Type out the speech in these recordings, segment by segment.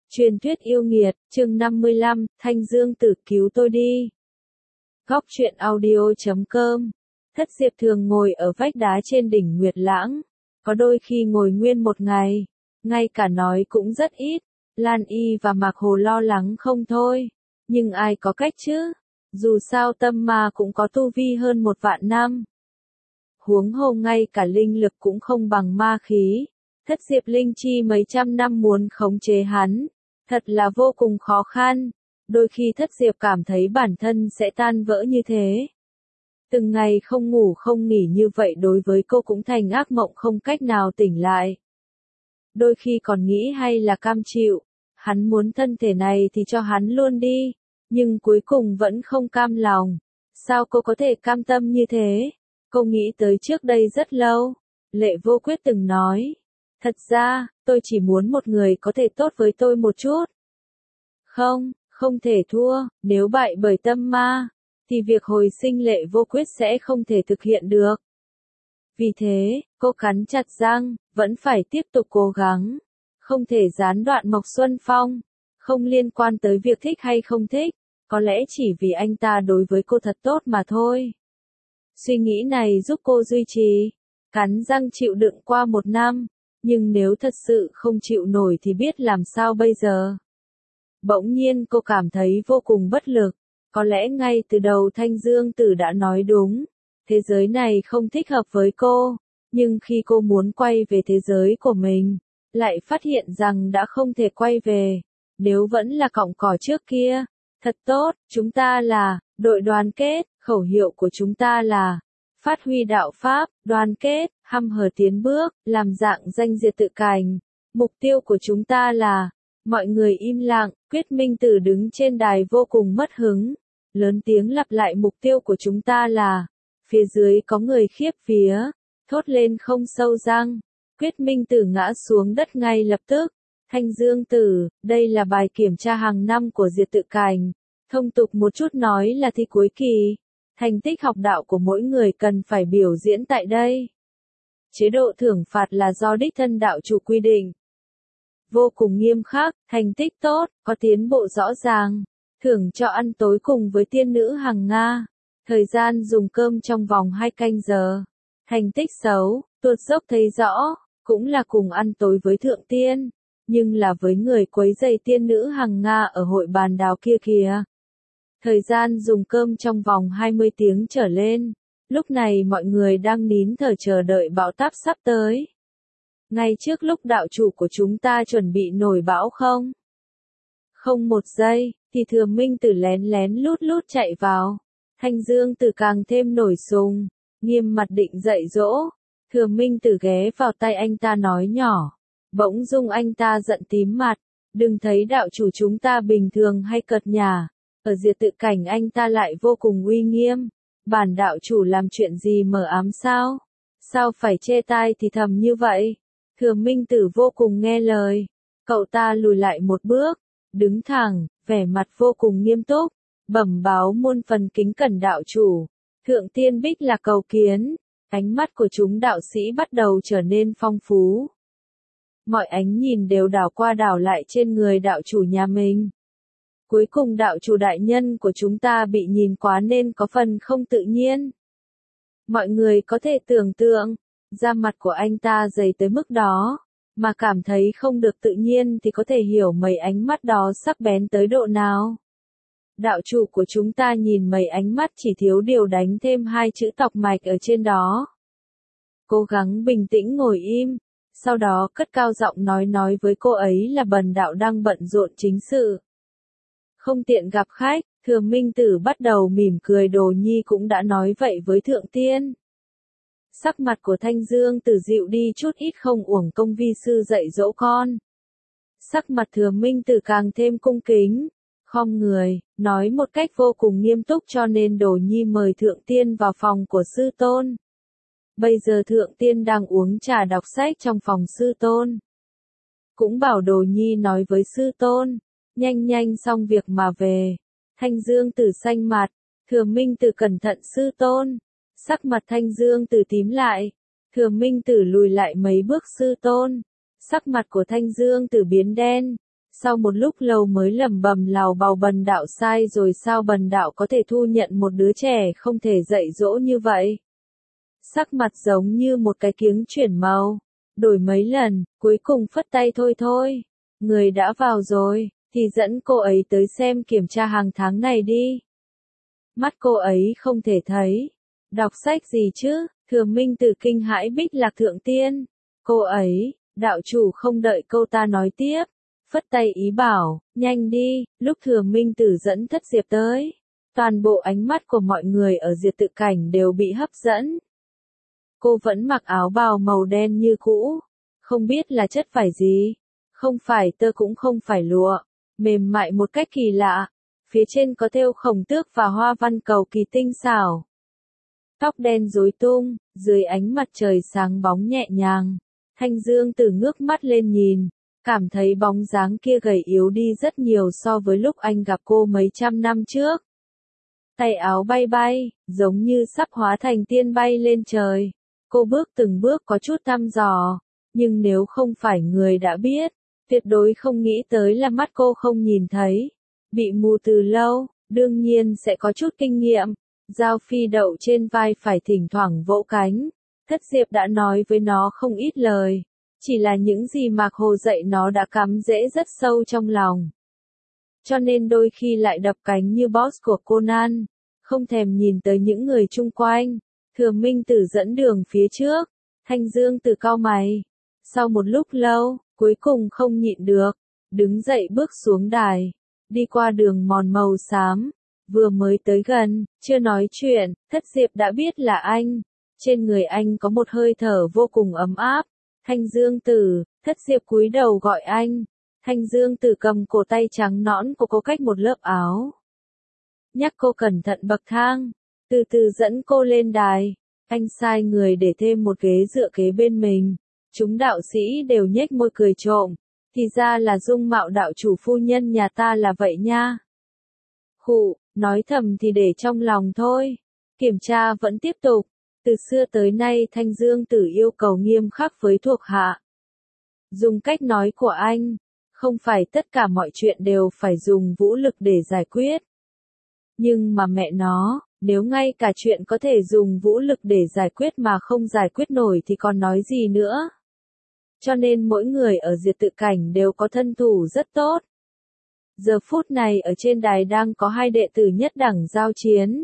Truyền thuyết yêu nghiệt, chương 55, Thanh Dương Tử cứu tôi đi. Góc truyện audio.com. Thất Diệp thường ngồi ở vách đá trên đỉnh Nguyệt Lãng. Có đôi khi ngồi nguyên một ngày, ngay cả nói cũng rất ít. Lan Y và Mạc Hồ lo lắng không thôi. Nhưng ai có cách chứ? Dù sao tâm ma cũng có tu vi hơn 1.000 năm. Huống hồ ngay cả linh lực cũng không bằng ma khí. Thất Diệp linh chi mấy trăm năm muốn khống chế hắn, thật là vô cùng khó khăn. Đôi khi Thất Diệp cảm thấy bản thân sẽ tan vỡ như thế. Từng ngày không ngủ không nghỉ như vậy đối với cô cũng thành ác mộng không cách nào tỉnh lại. Đôi khi còn nghĩ hay là cam chịu, hắn muốn thân thể này thì cho hắn luôn đi, nhưng cuối cùng vẫn không cam lòng. Sao cô có thể cam tâm như thế? Cô nghĩ tới trước đây rất lâu. Lệ Vô Quyết từng nói, thật ra, tôi chỉ muốn một người có thể tốt với tôi một chút. Không thể thua, nếu bại bởi tâm ma, thì việc hồi sinh Lệ Vô Quyết sẽ không thể thực hiện được. Vì thế, cô cắn chặt răng, vẫn phải tiếp tục cố gắng. Không thể gián đoạn Mộc Xuân Phong, không liên quan tới việc thích hay không thích, có lẽ chỉ vì anh ta đối với cô thật tốt mà thôi. Suy nghĩ này giúp cô duy trì, cắn răng chịu đựng qua 1 năm. Nhưng nếu thật sự không chịu nổi thì biết làm sao bây giờ. Bỗng nhiên cô cảm thấy vô cùng bất lực. Có lẽ ngay từ đầu Thanh Dương Tử đã nói đúng. Thế giới này không thích hợp với cô. Nhưng khi cô muốn quay về thế giới của mình, lại phát hiện rằng đã không thể quay về. Nếu vẫn là cọng cỏ trước kia. Thật tốt, chúng ta là đội đoàn kết. Khẩu hiệu của chúng ta là phát huy đạo pháp, đoàn kết, hăm hở tiến bước, làm dạng danh diệt tự cảnh. Mục tiêu của chúng ta là, mọi người im lặng. Quyết Minh Tử đứng trên đài vô cùng mất hứng. Lớn tiếng lặp lại mục tiêu của chúng ta là, phía dưới có người khiếp vía, thốt lên không sâu răng. Quyết Minh Tử ngã xuống đất ngay lập tức. Thanh Dương Tử, đây là bài kiểm tra hàng năm của diệt tự cảnh. Thông tục một chút nói là thi cuối kỳ. Thành tích học đạo của mỗi người cần phải biểu diễn tại đây. Chế độ thưởng phạt là do đích thân đạo chủ quy định. Vô cùng nghiêm khắc, thành tích tốt, có tiến bộ rõ ràng. Thưởng cho ăn tối cùng với tiên nữ Hằng Nga. Thời gian dùng cơm trong vòng 2 canh giờ. Thành tích xấu, tuột dốc thấy rõ, cũng là cùng ăn tối với thượng tiên. Nhưng là với người quấy rầy tiên nữ Hằng Nga ở hội bàn đào kia kìa. Thời gian dùng cơm trong vòng 20 tiếng trở lên. Lúc này mọi người đang nín thở chờ đợi bão táp sắp tới. Ngay trước lúc đạo chủ của chúng ta chuẩn bị nổi bão không? Không 1 giây, thì Thừa Minh Tử lén lén lút lút chạy vào. Thanh Dương Tử càng thêm nổi sùng, nghiêm mặt định dạy dỗ. Thừa Minh Tử ghé vào tay anh ta nói nhỏ. Bỗng dưng anh ta giận tím mặt. Đừng thấy đạo chủ chúng ta bình thường hay cợt nhả. Ở diệt tự cảnh anh ta lại vô cùng uy nghiêm. Bản đạo chủ làm chuyện gì mờ ám sao? Sao phải chê tai thì thầm như vậy? Thừa Minh Tử vô cùng nghe lời. Cậu ta lùi lại 1 bước, đứng thẳng, vẻ mặt vô cùng nghiêm túc, bẩm báo muôn phần kính cẩn đạo chủ. Thượng tiên Bích là cầu kiến. Ánh mắt của chúng đạo sĩ bắt đầu trở nên phong phú. Mọi ánh nhìn đều đảo qua đảo lại trên người đạo chủ nhà mình. Cuối cùng đạo chủ đại nhân của chúng ta bị nhìn quá nên có phần không tự nhiên. Mọi người có thể tưởng tượng, da mặt của anh ta dày tới mức đó, mà cảm thấy không được tự nhiên thì có thể hiểu mấy ánh mắt đó sắc bén tới độ nào. Đạo chủ của chúng ta nhìn mấy ánh mắt chỉ thiếu điều đánh thêm 2 chữ tọc mạch ở trên đó. Cố gắng bình tĩnh ngồi im, sau đó cất cao giọng nói với cô ấy là bần đạo đang bận rộn chính sự. Không tiện gặp khách, Thừa Minh Tử bắt đầu mỉm cười. Đồ nhi cũng đã nói vậy với thượng tiên. Sắc mặt của Thanh Dương Tử dịu đi chút ít, không uổng công vi sư dạy dỗ con. Sắc mặt Thừa Minh Tử càng thêm cung kính, khom người, nói một cách vô cùng nghiêm túc, cho nên Đồ nhi mời thượng tiên vào phòng của sư tôn. Bây giờ thượng tiên đang uống trà đọc sách trong phòng sư tôn. Cũng bảo Đồ nhi nói với sư tôn. Nhanh xong việc mà về. Thanh Dương Tử xanh mặt. Thừa Minh Tử cẩn thận sư tôn. Sắc mặt Thanh Dương Tử tím lại. Thừa Minh Tử lùi lại mấy bước sư tôn. Sắc mặt của Thanh Dương Tử biến đen. Sau một lúc lâu mới lẩm bẩm lào bào bần đạo sai rồi, sao bần đạo có thể thu nhận một đứa trẻ không thể dạy dỗ như vậy. Sắc mặt giống như một cái kiếng chuyển màu, đổi mấy lần, cuối cùng phất tay thôi thôi. Người đã vào rồi, thì dẫn cô ấy tới xem kiểm tra hàng tháng này đi. Mắt cô ấy không thể thấy. Đọc sách gì chứ, Thừa Minh Tử kinh hãi Bích Lạc Thượng Tiên. Cô ấy, đạo chủ không đợi câu ta nói tiếp. Phất tay ý bảo, nhanh đi, lúc Thừa Minh Tử dẫn Thất Diệp tới. Toàn bộ ánh mắt của mọi người ở Diệt Tự Cảnh đều bị hấp dẫn. Cô vẫn mặc áo bào màu đen như cũ, không biết là chất vải gì, không phải tơ cũng không phải lụa, mềm mại một cách kỳ lạ, phía trên có thêu khổng tước và hoa văn cầu kỳ tinh xảo. Tóc đen rối tung, dưới ánh mặt trời sáng bóng nhẹ nhàng, Thanh Dương Tử ngước mắt lên nhìn, cảm thấy bóng dáng kia gầy yếu đi rất nhiều so với lúc anh gặp cô mấy trăm năm trước. Tay áo bay bay, giống như sắp hóa thành tiên bay lên trời. Cô bước từng bước có chút thăm dò, nhưng nếu không phải người đã biết, tuyệt đối không nghĩ tới là mắt cô không nhìn thấy. Bị mù từ lâu, đương nhiên sẽ có chút kinh nghiệm. Dao phi đậu trên vai phải thỉnh thoảng vỗ cánh. Thất Diệp đã nói với nó không ít lời, chỉ là những gì Mạc Hồ dạy nó đã cắm rễ rất sâu trong lòng. Cho nên đôi khi lại đập cánh như boss của Conan, không thèm nhìn tới những người chung quanh. Thừa Minh Tử dẫn đường phía trước, Thanh Dương Tử cau mày. Sau một lúc lâu, cuối cùng không nhịn được, đứng dậy bước xuống đài, đi qua đường mòn màu xám. Vừa mới tới gần, chưa nói chuyện, Thất Diệp đã biết là anh. Trên người anh có một hơi thở vô cùng ấm áp. Thanh Dương Tử, Thất Diệp cúi đầu gọi anh. Thanh Dương Tử cầm cổ tay trắng nõn của cô cách một lớp áo. Nhắc cô cẩn thận bậc thang, từ từ dẫn cô lên đài. Anh sai người để thêm một ghế dựa kế bên mình. Chúng đạo sĩ đều nhếch môi cười trộm. Thì ra là dung mạo đạo chủ phu nhân nhà ta là vậy nha. Khụ, nói thầm thì để trong lòng thôi. Kiểm tra vẫn tiếp tục. Từ xưa tới nay Thanh Dương Tử yêu cầu nghiêm khắc với thuộc hạ. Dùng cách nói của anh, không phải tất cả mọi chuyện đều phải dùng vũ lực để giải quyết. Nhưng mà mẹ nó, nếu ngay cả chuyện có thể dùng vũ lực để giải quyết mà không giải quyết nổi thì còn nói gì nữa. Cho nên mỗi người ở Diệt Tự Cảnh đều có thân thủ rất tốt. Giờ phút này ở trên đài đang có hai đệ tử nhất đẳng giao chiến.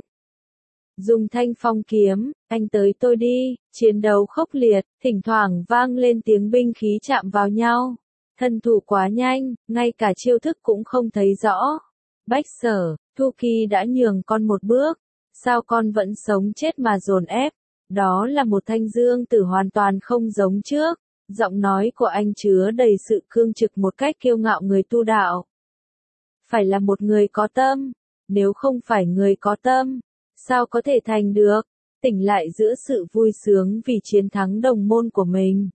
Dùng thanh phong kiếm, anh tới tôi đi, chiến đấu khốc liệt, thỉnh thoảng vang lên tiếng binh khí chạm vào nhau. Thân thủ quá nhanh, ngay cả chiêu thức cũng không thấy rõ. Bách Sở, Thu Kỳ đã nhường con một bước, sao con vẫn sống chết mà dồn ép? Đó là một Thanh Dương Tử hoàn toàn không giống trước. Giọng nói của anh chứa đầy sự cương trực một cách kiêu ngạo người tu đạo. Phải là một người có tâm, nếu không phải người có tâm, sao có thể thành được? Tỉnh lại giữa sự vui sướng vì chiến thắng đồng môn của mình.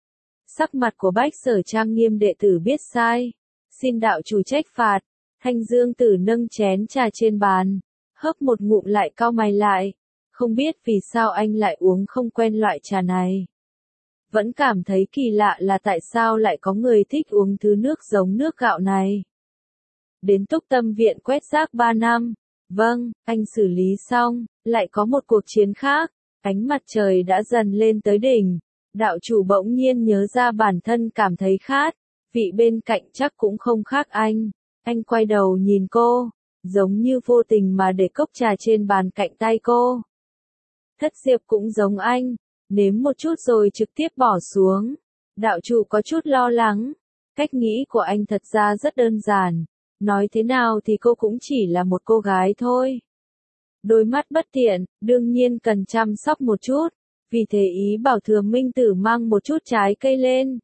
Sắc mặt của Bách Sở trang nghiêm, đệ tử biết sai, xin đạo chủ trách phạt. Thanh Dương Tử nâng chén trà trên bàn, hớp một ngụm lại cau mày lại, không biết vì sao anh lại uống không quen loại trà này. Vẫn cảm thấy kỳ lạ là tại sao lại có người thích uống thứ nước giống nước gạo này. Đến Túc Tâm Viện quét rác 3 năm. Vâng, anh xử lý xong, lại có một cuộc chiến khác. Ánh mặt trời đã dần lên tới đỉnh. Đạo chủ bỗng nhiên nhớ ra bản thân cảm thấy khát. Vị bên cạnh chắc cũng không khác anh. Anh quay đầu nhìn cô, giống như vô tình mà để cốc trà trên bàn cạnh tay cô. Thất Diệp cũng giống anh, nếm một chút rồi trực tiếp bỏ xuống. Đạo chủ có chút lo lắng. Cách nghĩ của anh thật ra rất đơn giản. Nói thế nào thì cô cũng chỉ là một cô gái thôi. Đôi mắt bất tiện, đương nhiên cần chăm sóc một chút. Vì thế ý bảo Thừa Minh Tử mang một chút trái cây lên.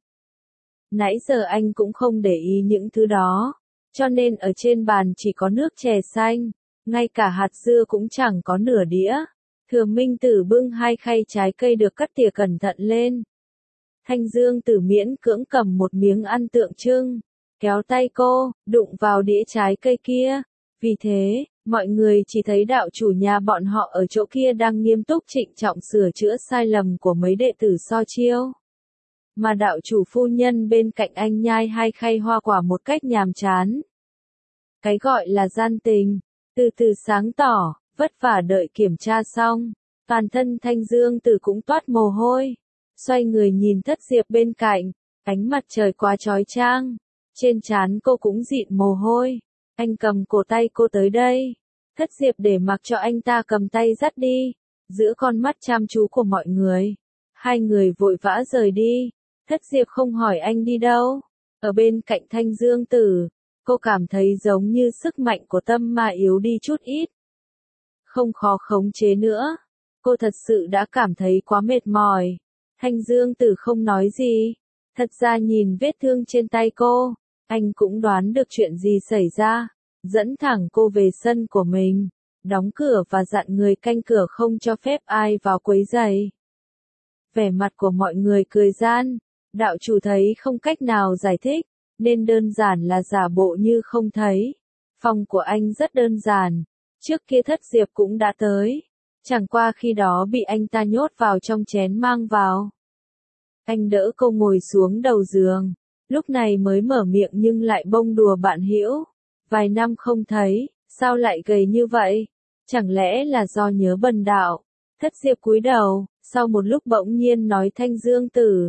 Nãy giờ anh cũng không để ý những thứ đó. Cho nên ở trên bàn chỉ có nước chè xanh. Ngay cả hạt dưa cũng chẳng có nửa đĩa. Thừa Minh Tử bưng hai khay trái cây được cắt tỉa cẩn thận lên. Thanh Dương Tử miễn cưỡng cầm một miếng ăn tượng trưng. Kéo tay cô, đụng vào đĩa trái cây kia. Vì thế, mọi người chỉ thấy đạo chủ nhà bọn họ ở chỗ kia đang nghiêm túc trịnh trọng sửa chữa sai lầm của mấy đệ tử So Chiêu. mà đạo chủ phu nhân bên cạnh anh nhai hai khay hoa quả một cách nhàm chán. Cái gọi là gian tình, từ từ sáng tỏ, vất vả đợi kiểm tra xong, toàn thân Thanh Dương Tử cũng toát mồ hôi. Xoay người nhìn Thất Diệp bên cạnh, ánh mặt trời quá chói chang, trên trán cô cũng dịn mồ hôi. Anh cầm cổ tay cô tới đây. Thất Diệp để mặc cho anh ta cầm tay dắt đi, giữa con mắt chăm chú của mọi người. Hai người vội vã rời đi. Thất Diệp không hỏi anh đi đâu. Ở bên cạnh Thanh Dương Tử, cô cảm thấy giống như sức mạnh của tâm ma yếu đi chút ít. Không khó khống chế nữa. Cô thật sự đã cảm thấy quá mệt mỏi. Thanh Dương Tử không nói gì. Thật ra nhìn vết thương trên tay cô, anh cũng đoán được chuyện gì xảy ra. Dẫn thẳng cô về sân của mình, đóng cửa và dặn người canh cửa không cho phép ai vào quấy rầy. Vẻ mặt của mọi người cười gian. Đạo chủ thấy không cách nào giải thích, nên đơn giản là giả bộ như không thấy. Phòng của anh rất đơn giản. Trước kia Thất Diệp cũng đã tới. Chẳng qua khi đó bị anh ta nhốt vào trong chén mang vào. Anh đỡ cô ngồi xuống đầu giường. Lúc này mới mở miệng nhưng lại bông đùa bạn hữu. Vài năm không thấy, sao lại gầy như vậy? Chẳng lẽ là do nhớ bần đạo? Thất Diệp cúi đầu, sau một lúc bỗng nhiên nói Thanh Dương Tử.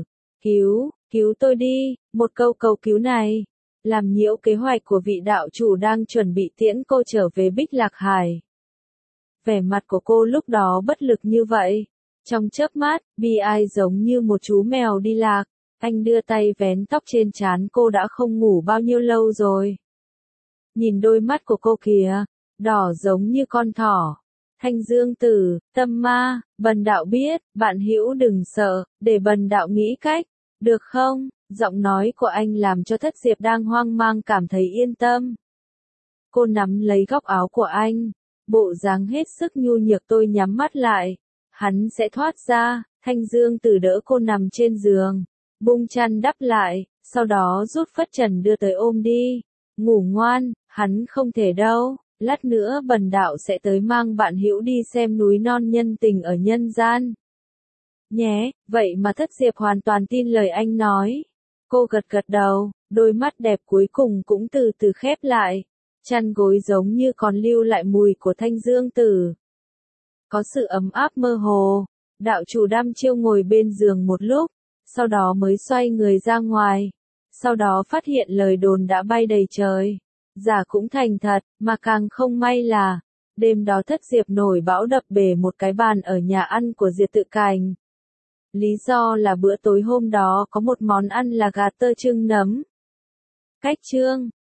Cứu tôi đi, một câu cầu cứu này. Làm nhiễu kế hoạch của vị đạo chủ đang chuẩn bị tiễn cô trở về Bích Lạc Hải. Vẻ mặt của cô lúc đó bất lực như vậy. Trong chớp mắt, bi ai giống như một chú mèo đi lạc. Anh đưa tay vén tóc trên trán cô đã không ngủ bao nhiêu lâu rồi. Nhìn đôi mắt của cô kìa, đỏ giống như con thỏ. Thanh Dương Tử, tâm ma, bần đạo biết, bạn hữu đừng sợ, để bần đạo nghĩ cách, được không? Giọng nói của anh làm cho Thất Diệp đang hoang mang cảm thấy yên tâm. Cô nắm lấy góc áo của anh, bộ dáng hết sức nhu nhược. Tôi nhắm mắt lại, hắn sẽ thoát ra. Thanh Dương Tử đỡ cô nằm trên giường, bung chăn đắp lại, sau đó rút phất trần đưa tới ôm đi. Ngủ ngoan, hắn không thể đâu, lát nữa bần đạo sẽ tới mang bạn hữu đi xem núi non nhân tình ở nhân gian. Nhé, vậy mà Thất Diệp hoàn toàn tin lời anh nói. Cô gật gật đầu, đôi mắt đẹp cuối cùng cũng từ từ khép lại. Chăn gối giống như còn lưu lại mùi của Thanh Dương Tử. Có sự ấm áp mơ hồ. Đạo chủ đăm chiêu ngồi bên giường một lúc, sau đó mới xoay người ra ngoài. Sau đó phát hiện lời đồn đã bay đầy trời. Giả cũng thành thật, mà càng không may là, đêm đó Thất Diệp nổi bão đập bể một cái bàn ở nhà ăn của Diệp Tự Cảnh. Lý do là bữa tối hôm đó có một món ăn là gà tơ trưng nấm. Cách chương